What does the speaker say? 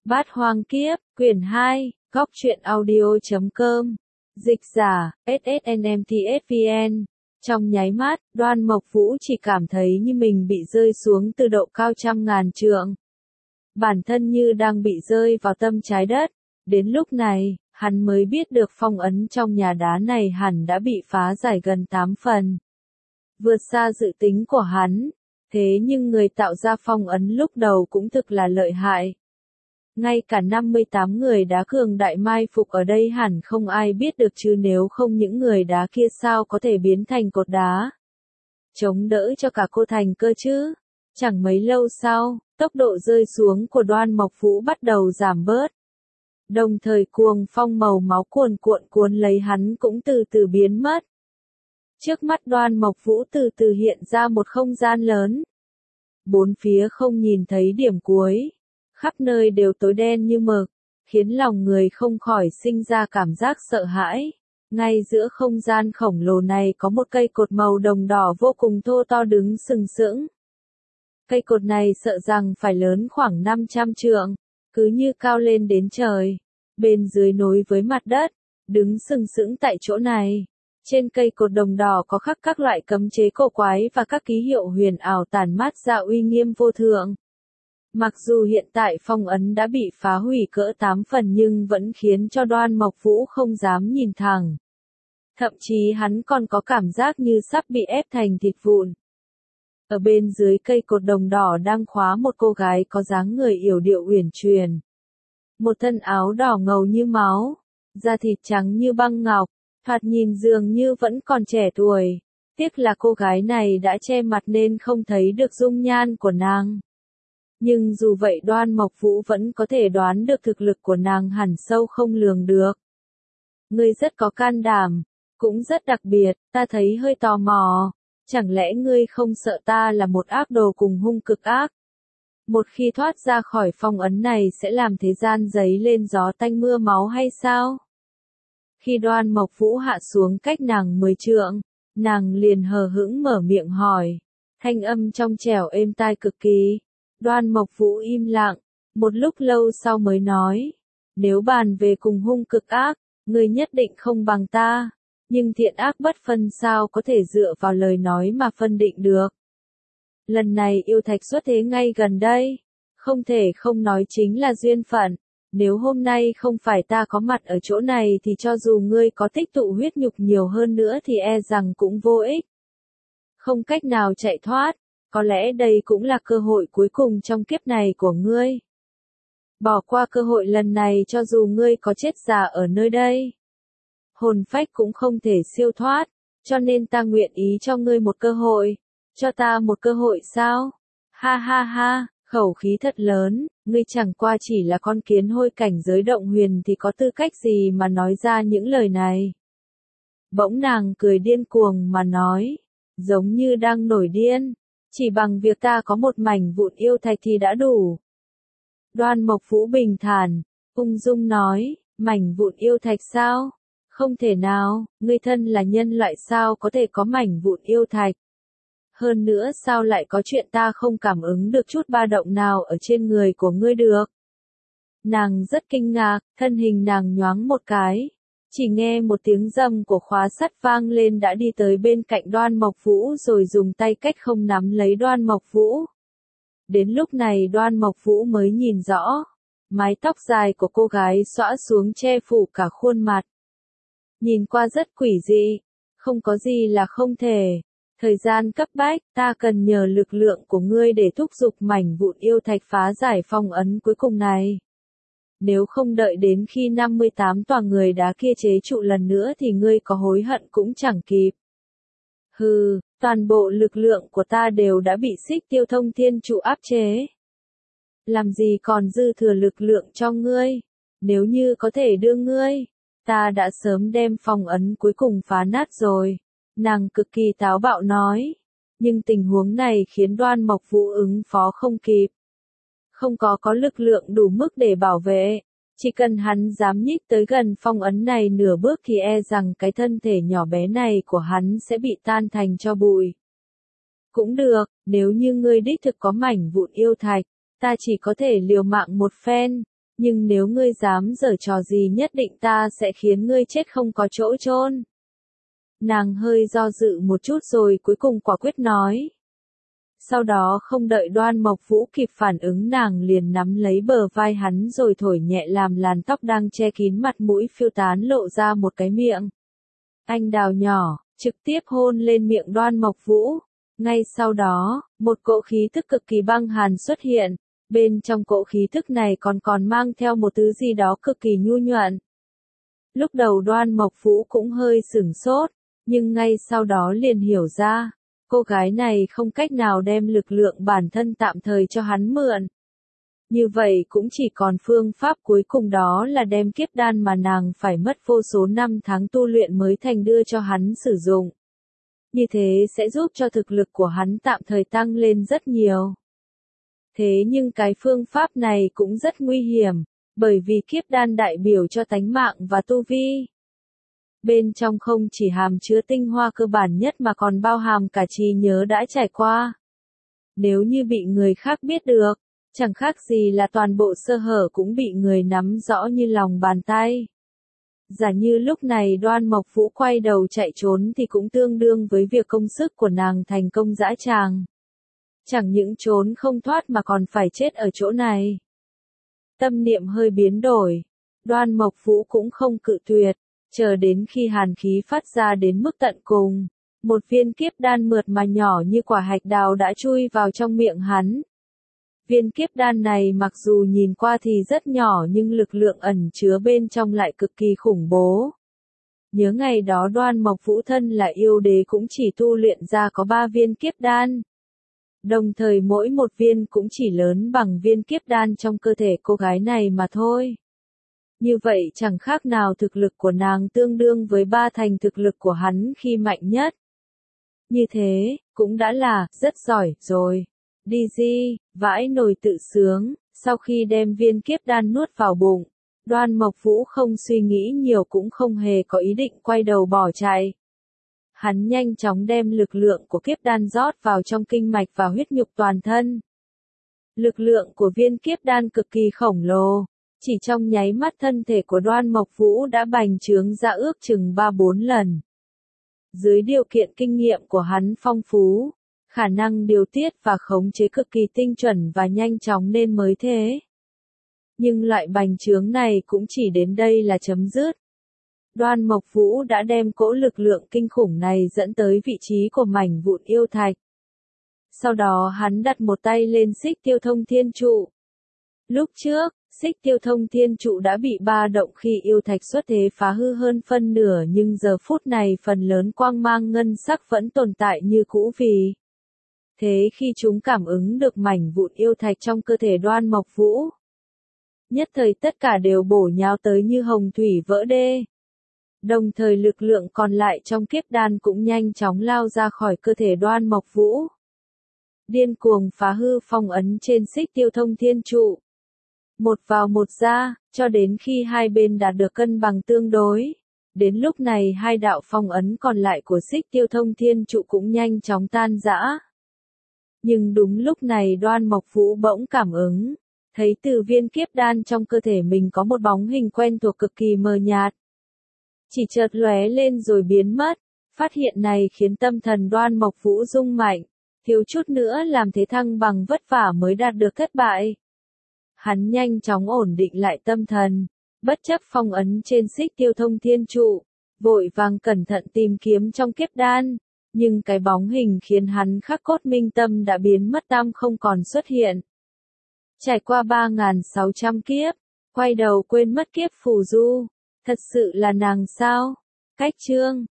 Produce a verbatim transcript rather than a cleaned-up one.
Bát Hoang Kiếp, quyển hai, góc truyện audio.com, dịch giả, ét ét en em tê ét vê en. Trong nháy mắt, Đoan Mộc Vũ chỉ cảm thấy như mình bị rơi xuống từ độ cao trăm ngàn trượng. Bản thân như đang bị rơi vào tâm trái đất. Đến lúc này, hắn mới biết được phong ấn trong nhà đá này hẳn đã bị phá giải gần tám phần. Vượt xa dự tính của hắn. Thế nhưng người tạo ra phong ấn lúc đầu cũng thực là lợi hại. Ngay cả năm mươi tám người đá cường đại mai phục ở đây hẳn không ai biết được chứ nếu không những người đá kia sao có thể biến thành cột đá. Chống đỡ cho cả cô thành cơ chứ. Chẳng mấy lâu sau, tốc độ rơi xuống của Đoan Mộc Vũ bắt đầu giảm bớt. Đồng thời cuồng phong màu máu cuồn cuộn cuốn lấy hắn cũng từ từ biến mất. Trước mắt Đoan Mộc Vũ từ từ hiện ra một không gian lớn. Bốn phía không nhìn thấy điểm cuối. Khắp nơi đều tối đen như mực, khiến lòng người không khỏi sinh ra cảm giác sợ hãi. Ngay giữa không gian khổng lồ này có một cây cột màu đồng đỏ vô cùng thô to đứng sừng sững. Cây cột này sợ rằng phải lớn khoảng năm trăm trượng, cứ như cao lên đến trời. Bên dưới nối với mặt đất, đứng sừng sững tại chỗ này. Trên cây cột đồng đỏ có khắc các loại cấm chế cổ quái và các ký hiệu huyền ảo tản mát ra uy nghiêm vô thượng. Mặc dù hiện tại phong ấn đã bị phá hủy cỡ tám phần nhưng vẫn khiến cho Đoan Mộc Vũ không dám nhìn thẳng. Thậm chí hắn còn có cảm giác như sắp bị ép thành thịt vụn. Ở bên dưới cây cột đồng đỏ đang khóa một cô gái có dáng người yểu điệu uyển chuyển. Một thân áo đỏ ngầu như máu, da thịt trắng như băng ngọc, thoạt nhìn dường như vẫn còn trẻ tuổi. Tiếc là cô gái này đã che mặt nên không thấy được dung nhan của nàng. Nhưng dù vậy Đoan Mộc Vũ vẫn có thể đoán được thực lực của nàng hẳn sâu không lường được. Ngươi rất có can đảm, cũng rất đặc biệt, ta thấy hơi tò mò. Chẳng lẽ ngươi không sợ ta là một ác đồ cùng hung cực ác? Một khi thoát ra khỏi phong ấn này sẽ làm thế gian giấy lên gió tanh mưa máu hay sao? Khi Đoan Mộc Vũ hạ xuống cách nàng mười trượng, nàng liền hờ hững mở miệng hỏi. Thanh âm trong trẻo êm tai cực kỳ. Đoan Mộc Vũ im lặng, một lúc lâu sau mới nói. Nếu bàn về cùng hung cực ác, ngươi nhất định không bằng ta. Nhưng thiện ác bất phân sao có thể dựa vào lời nói mà phân định được. Lần này yêu thạch xuất thế ngay gần đây. Không thể không nói chính là duyên phận. Nếu hôm nay không phải ta có mặt ở chỗ này thì cho dù ngươi có tích tụ huyết nhục nhiều hơn nữa thì e rằng cũng vô ích. Không cách nào chạy thoát. Có lẽ đây cũng là cơ hội cuối cùng trong kiếp này của ngươi. Bỏ qua cơ hội lần này cho dù ngươi có chết già ở nơi đây. Hồn phách cũng không thể siêu thoát, cho nên ta nguyện ý cho ngươi một cơ hội. Cho ta một cơ hội sao? Ha ha ha, khẩu khí thật lớn, ngươi chẳng qua chỉ là con kiến hôi cảnh giới động huyền thì có tư cách gì mà nói ra những lời này. Bỗng nàng cười điên cuồng mà nói, giống như đang nổi điên. Chỉ bằng việc ta có một mảnh vụn yêu thạch thì đã đủ. Đoan Mộc Vũ bình thản, ung dung nói, mảnh vụn yêu thạch sao? Không thể nào, ngươi thân là nhân loại sao có thể có mảnh vụn yêu thạch? Hơn nữa sao lại có chuyện ta không cảm ứng được chút ba động nào ở trên người của ngươi được? Nàng rất kinh ngạc, thân hình nàng nhoáng một cái. Chỉ nghe một tiếng rầm của khóa sắt vang lên đã đi tới bên cạnh Đoan Mộc Vũ rồi dùng tay cách không nắm lấy Đoan Mộc Vũ. Đến lúc này Đoan Mộc Vũ mới nhìn rõ. Mái tóc dài của cô gái xõa xuống che phủ cả khuôn mặt. Nhìn qua rất quỷ dị. Không có gì là không thể. Thời gian cấp bách, ta cần nhờ lực lượng của ngươi để thúc giục mảnh vụn yêu thạch phá giải phong ấn cuối cùng này. Nếu không đợi đến khi năm mươi tám tòa người đá kia chế trụ lần nữa thì ngươi có hối hận cũng chẳng kịp. Hừ, toàn bộ lực lượng của ta đều đã bị xích tiêu thông thiên trụ áp chế. Làm gì còn dư thừa lực lượng cho ngươi? Nếu như có thể đưa ngươi, ta đã sớm đem phong ấn cuối cùng phá nát rồi. Nàng cực kỳ táo bạo nói. Nhưng tình huống này khiến Đoan Mộc Vũ ứng phó không kịp. Không có có lực lượng đủ mức để bảo vệ. Chỉ cần hắn dám nhích tới gần phong ấn này nửa bước thì e rằng cái thân thể nhỏ bé này của hắn sẽ bị tan thành cho bụi. Cũng được, nếu như ngươi đích thực có mảnh vụn yêu thạch, ta chỉ có thể liều mạng một phen. Nhưng nếu ngươi dám giở trò gì nhất định ta sẽ khiến ngươi chết không có chỗ chôn. Nàng hơi do dự một chút rồi cuối cùng quả quyết nói. Sau đó không đợi Đoan Mộc Vũ kịp phản ứng nàng liền nắm lấy bờ vai hắn rồi thổi nhẹ làm làn tóc đang che kín mặt mũi phiêu tán lộ ra một cái miệng. Anh đào nhỏ, trực tiếp hôn lên miệng Đoan Mộc Vũ. Ngay sau đó, một cỗ khí thức cực kỳ băng hàn xuất hiện. Bên trong cỗ khí thức này còn còn mang theo một thứ gì đó cực kỳ nhu nhuận. Lúc đầu Đoan Mộc Vũ cũng hơi sửng sốt, nhưng ngay sau đó liền hiểu ra. Cô gái này không cách nào đem lực lượng bản thân tạm thời cho hắn mượn. Như vậy cũng chỉ còn phương pháp cuối cùng đó là đem kiếp đan mà nàng phải mất vô số năm tháng tu luyện mới thành đưa cho hắn sử dụng. Như thế sẽ giúp cho thực lực của hắn tạm thời tăng lên rất nhiều. Thế nhưng cái phương pháp này cũng rất nguy hiểm, bởi vì kiếp đan đại biểu cho tánh mạng và tu vi. Bên trong không chỉ hàm chứa tinh hoa cơ bản nhất mà còn bao hàm cả trí nhớ đã trải qua. Nếu như bị người khác biết được, chẳng khác gì là toàn bộ sơ hở cũng bị người nắm rõ như lòng bàn tay. Giả như lúc này Đoan Mộc Vũ quay đầu chạy trốn thì cũng tương đương với việc công sức của nàng thành công dã tràng. Chẳng những trốn không thoát mà còn phải chết ở chỗ này. Tâm niệm hơi biến đổi, Đoan Mộc Vũ cũng không cự tuyệt. Chờ đến khi hàn khí phát ra đến mức tận cùng, một viên kiếp đan mượt mà nhỏ như quả hạch đào đã chui vào trong miệng hắn. Viên kiếp đan này mặc dù nhìn qua thì rất nhỏ nhưng lực lượng ẩn chứa bên trong lại cực kỳ khủng bố. Nhớ ngày đó Đoan Mộc Vũ thân là yêu đế cũng chỉ tu luyện ra có ba viên kiếp đan. Đồng thời mỗi một viên cũng chỉ lớn bằng viên kiếp đan trong cơ thể cô gái này mà thôi. Như vậy chẳng khác nào thực lực của nàng tương đương với ba thành thực lực của hắn khi mạnh nhất. Như thế, cũng đã là, rất giỏi, rồi. Đi di, vãi nồi tự sướng, sau khi đem viên kiếp đan nuốt vào bụng, Đoan Mộc Vũ không suy nghĩ nhiều cũng không hề có ý định quay đầu bỏ chạy. Hắn nhanh chóng đem lực lượng của kiếp đan rót vào trong kinh mạch và huyết nhục toàn thân. Lực lượng của viên kiếp đan cực kỳ khổng lồ. Chỉ trong nháy mắt thân thể của Đoan Mộc Vũ đã bành trướng ra ước chừng ba bốn lần. Dưới điều kiện kinh nghiệm của hắn phong phú, khả năng điều tiết và khống chế cực kỳ tinh chuẩn và nhanh chóng nên mới thế. Nhưng loại bành trướng này cũng chỉ đến đây là chấm dứt. Đoan Mộc Vũ đã đem cỗ lực lượng kinh khủng này dẫn tới vị trí của mảnh vụn yêu thạch. Sau đó hắn đặt một tay lên xích tiêu thông thiên trụ. Lúc trước, xích tiêu thông thiên trụ đã bị ba động khi yêu thạch xuất thế phá hư hơn phân nửa nhưng giờ phút này phần lớn quang mang ngân sắc vẫn tồn tại như cũ vì. Thế khi chúng cảm ứng được mảnh vụn yêu thạch trong cơ thể Đoan Mộc Vũ, nhất thời tất cả đều bổ nhào tới như hồng thủy vỡ đê. Đồng thời lực lượng còn lại trong kiếp đan cũng nhanh chóng lao ra khỏi cơ thể Đoan Mộc Vũ. Điên cuồng phá hư phong ấn trên xích tiêu thông thiên trụ. Một vào một ra, cho đến khi hai bên đạt được cân bằng tương đối. Đến lúc này hai đạo phong ấn còn lại của xích tiêu thông thiên trụ cũng nhanh chóng tan rã. Nhưng đúng lúc này Đoan Mộc Vũ bỗng cảm ứng, thấy từ viên kiếp đan trong cơ thể mình có một bóng hình quen thuộc cực kỳ mờ nhạt. Chỉ chợt lóe lên rồi biến mất, phát hiện này khiến tâm thần Đoan Mộc Vũ rung mạnh, thiếu chút nữa làm thế thăng bằng vất vả mới đạt được thất bại. Hắn nhanh chóng ổn định lại tâm thần, bất chấp phong ấn trên xích tiêu thông thiên trụ, vội vàng cẩn thận tìm kiếm trong kiếp đan, nhưng cái bóng hình khiến hắn khắc cốt minh tâm đã biến mất tăm không còn xuất hiện. Trải qua ba nghìn sáu trăm kiếp, quay đầu quên mất kiếp phù du, thật sự là nàng sao? Cách chương